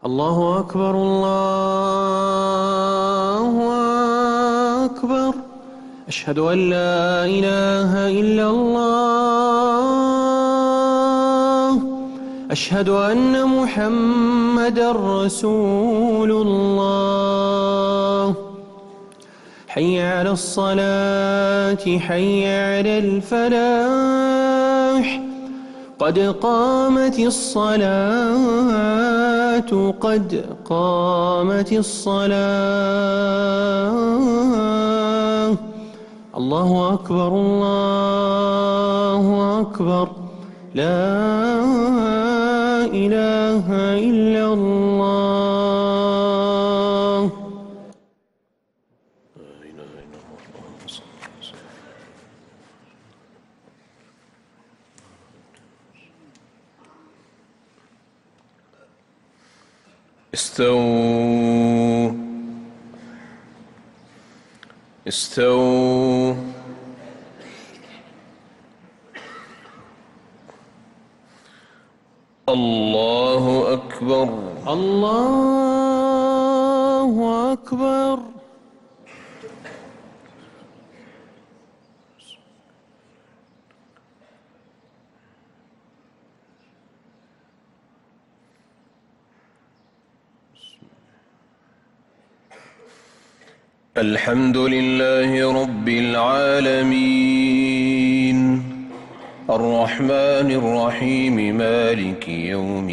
الله أكبر الله أكبر. أشهد أن لا إله إلا الله. أشهد أن محمدًا رسول الله. حي على الصلاة حي على الفلاح. قد قامت الصلاة قد قامت الصلاة. الله أكبر الله أكبر. لا إله إلا الله. استووا استووا. الله أكبر الله أكبر. الحمد لله رب العالمين الرحمن الرحيم مالك يوم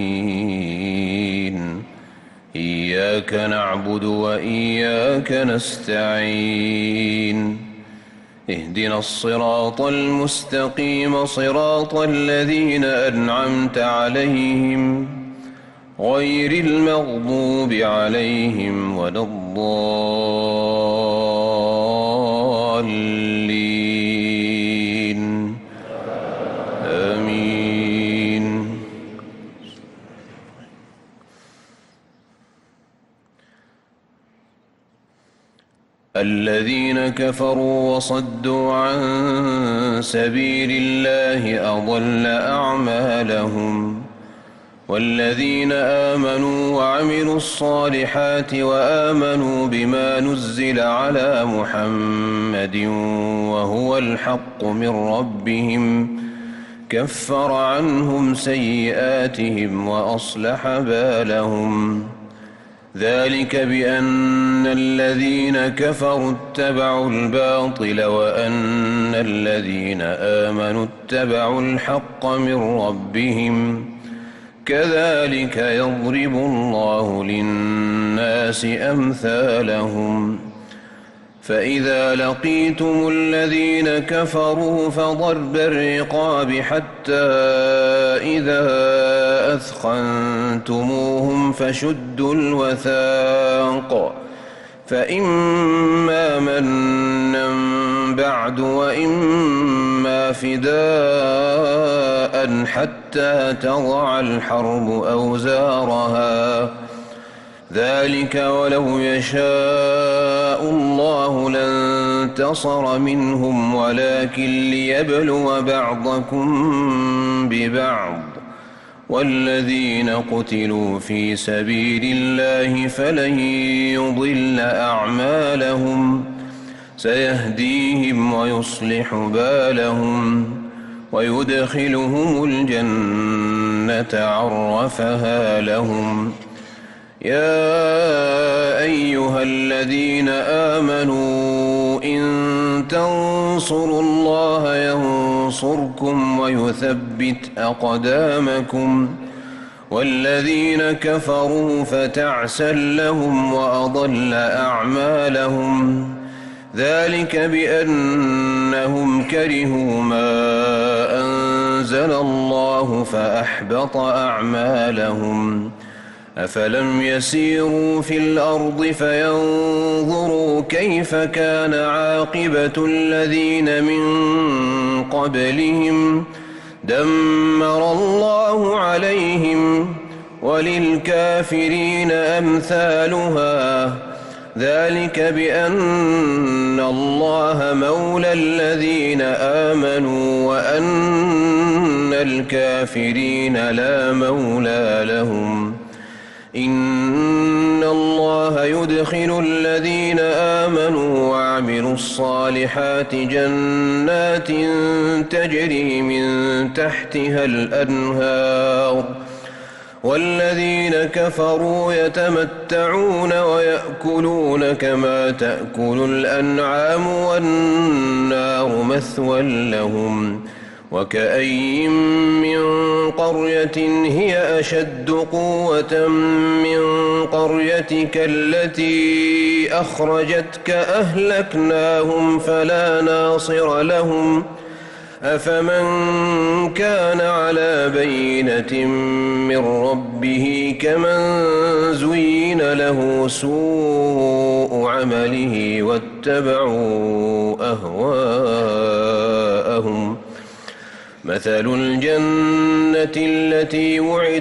الدين. إياك نعبد وإياك نستعين. اهدنا الصراط المستقيم صراط الذين أنعمت عليهم غير المغضوب عليهم ولا الضالين. آمين. الذين كفروا وصدوا عن سبيل الله أضل أعمالهم. والذين آمنوا وعملوا الصالحات وآمنوا بما نزل على محمد وهو الحق من ربهم كفر عنهم سيئاتهم وأصلح بالهم. ذلك بأن الذين كفروا اتبعوا الباطل وأن الذين آمنوا اتبعوا الحق من ربهم. كذلك يضرب الله للناس أمثالهم. فإذا لقيتم الذين كفروا فضرب الرقاب حتى إذا أثخنتموهم فشدوا الوثاق فإما منا بعد وإما فداء حتى تضع الحرب أوزارها. ذلك ولو يشاء الله لانتصر منهم ولكن ليبلو بعضكم ببعض. والذين قتلوا في سبيل الله فلن يضل أعمالهم سيهديهم ويصلح بالهم ويدخلهم الجنة عرفها لهم. يا أيها الذين آمنوا إن تنصروا الله ينصركم ويثبت أقدامكم. والذين كفروا فتعسا لهم وأضل أعمالهم. ذلك بأنهم كرهوا ما أنزل الله فأحبط أعمالهم. أفلم يسيروا في الأرض فينظروا كيف كان عاقبة الذين من قبلهم دمر الله عليهم وللكافرين أمثالها. ذلك بأن الله مولى الذين آمنوا وأن الكافرين لا مولى لهم. إن الله يدخل الذين آمنوا وعملوا الصالحات جنات تجري من تحتها الأنهار والذين كفروا يتمتعون ويأكلون كما تأكل الأنعام والنار مثوى لهم وكأين من قرية هي أشد قوة من قريتك التي أخرجتك أهلكناهم فلا ناصر لهم أفمن كان على بينة من ربه كمن زين له سوء عمله واتبعوا أهواءهم مثل الجنة التي وعد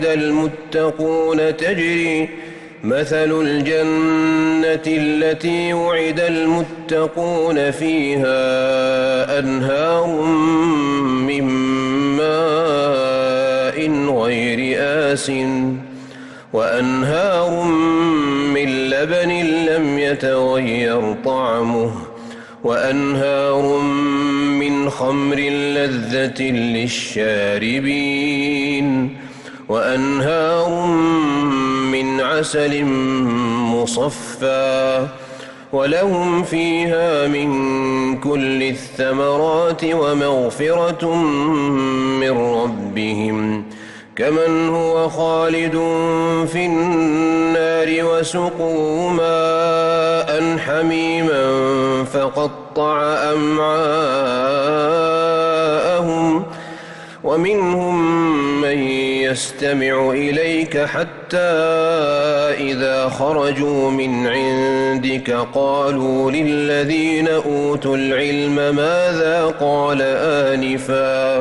المتقون فيها أنهار من ماء غير آسٍ وأنهار من لبن لم يتغير طعمه وأنهار من خمر لذة للشاربين وأنهار من عسل مصفى ولهم فيها من كل الثمرات ومغفرة من ربهم كمن هو خالد في النار وسقوا ماء حميما فقطع أمعاءهم ومنهم من يستمع إليك حتى إذا خرجوا من عندك قالوا للذين أوتوا العلم ماذا قال آنفا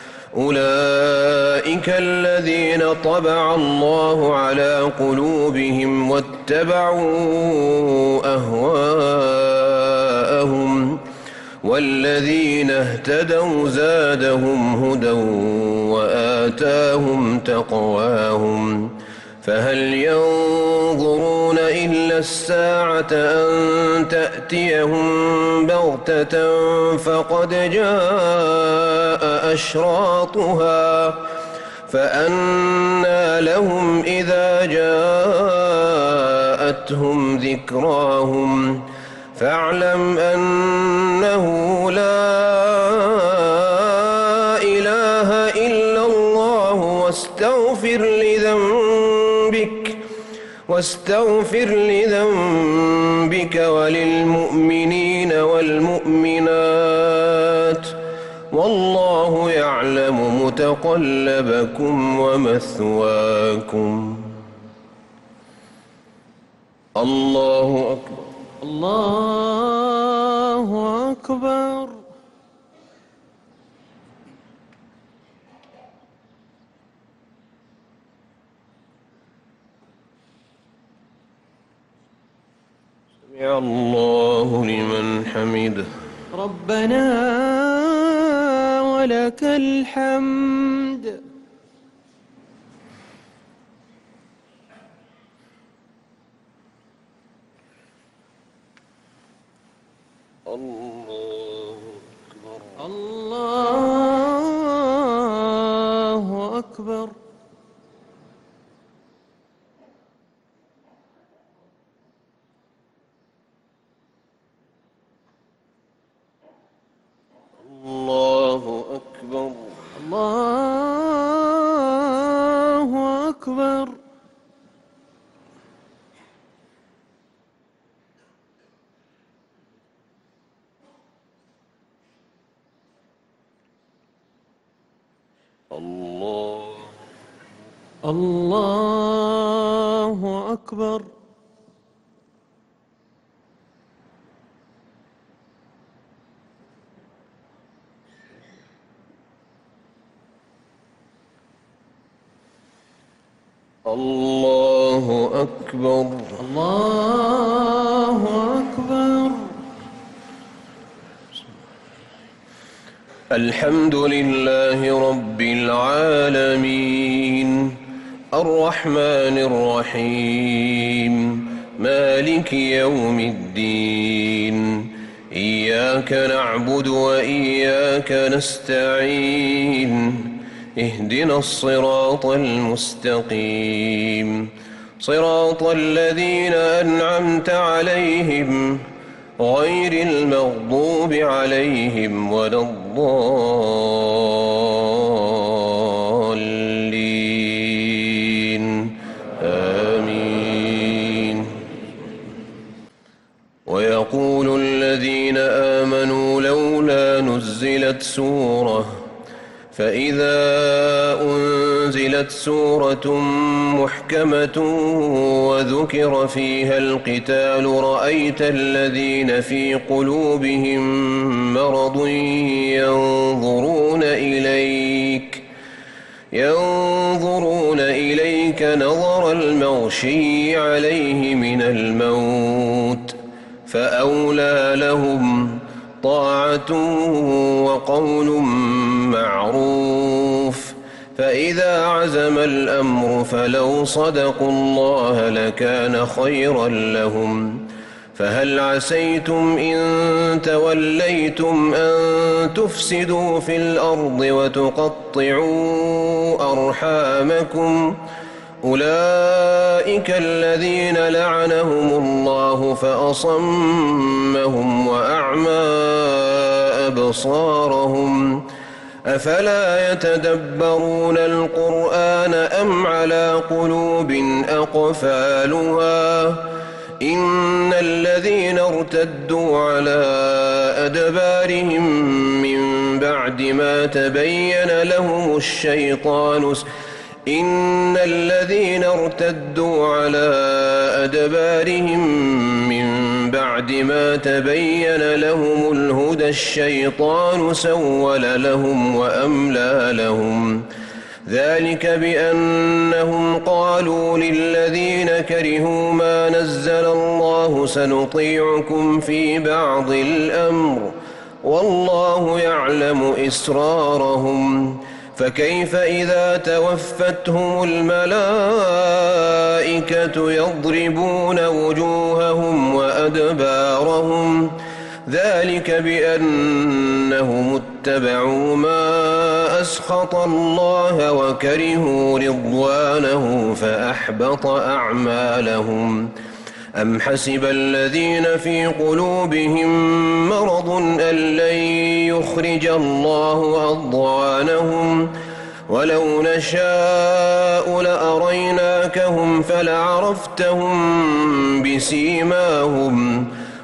أولئك الذين طبع الله على قلوبهم واتبعوا أهواءهم والذين اهتدوا زادهم هدى وآتاهم تقواهم فهل ينظرون إلا الساعة أن تأتيهم بغتة فقد جاء أشراطها فأنى لهم إذا جاءتهم ذكراهم فاعلم أنه لا إله إلا الله واستغفر لذنبك وللمؤمنين والمؤمنات والله يعلم متقلبكم ومثواكم. الله أكبر. الله أكبر. سمع الله لمن حمده. ربنا ولك الحمد. الله أكبر. الله أكبر. الله أكبر. الله أكبر. الله أكبر. الله أكبر. الله أكبر. الحمد لله رب العالمين الرحمن الرحيم مالك يوم الدين إياك نعبد وإياك نستعين اهدنا الصراط المستقيم صراط الذين أنعمت عليهم غير المغضوب عليهم ولا الضالين آمين. ويقول الذين آمنوا لولا نزلت سورة فإذا أنزلت سورة محكمة وذكر فيها القتال رأيت الذين في قلوبهم مرض ينظرون إليك نظر المغشي عليه من الموت فأولى لهم طاعة وقول معروف فإذا عزم الأمر فلو صدقوا الله لكان خيرا لهم فهل عسيتم إن توليتم أن تفسدوا في الأرض وتقطعوا أرحامكم أولئك الذين لعنهم الله فأصمهم وأعمى أبصارهم أفلا يتدبرون القرآن أم على قلوب أقفالها إن الذين ارتدوا على أدبارهم من بعد ما تبين لهم الشيطان إن الذين ارتدوا على أدبارهم من بعد ما تبين لهم الهدى الشيطان سول لهم وأملى لهم ذلك بأنهم قالوا للذين كرهوا ما نزل الله سنطيعكم في بعض الأمر والله يعلم إسرارهم فكيف إذا توفتهم الملائكة يضربون وجوههم وأدبارهم ذلك بأنهم اتبعوا ما أسخط الله وكرهوا رضوانه فأحبط أعمالهم أم حسب الذين في قلوبهم مرض أن لن يخرج الله أضغانهم ولو نشاء لأريناكهم فلعرفتهم بسيماهم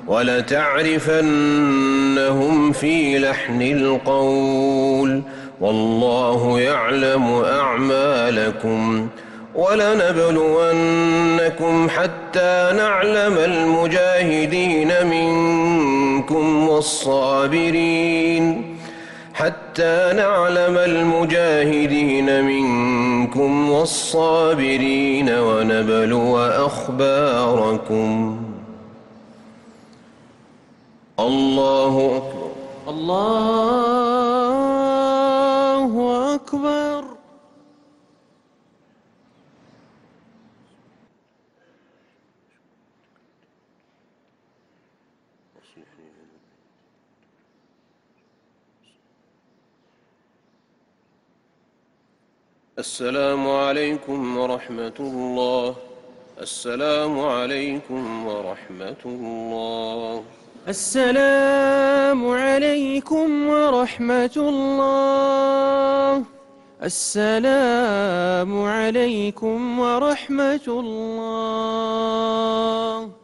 ولتعرفنهم في لحن القول والله يعلم أعمالكم ولنبلونكم حتى نعلم المجاهدين منكم والصابرين ونبلو أخباركم. الله أكبر. الله أكبر. السلام عليكم ورحمة الله. السلام عليكم ورحمة الله. السلام عليكم ورحمة الله. السلام عليكم ورحمة الله.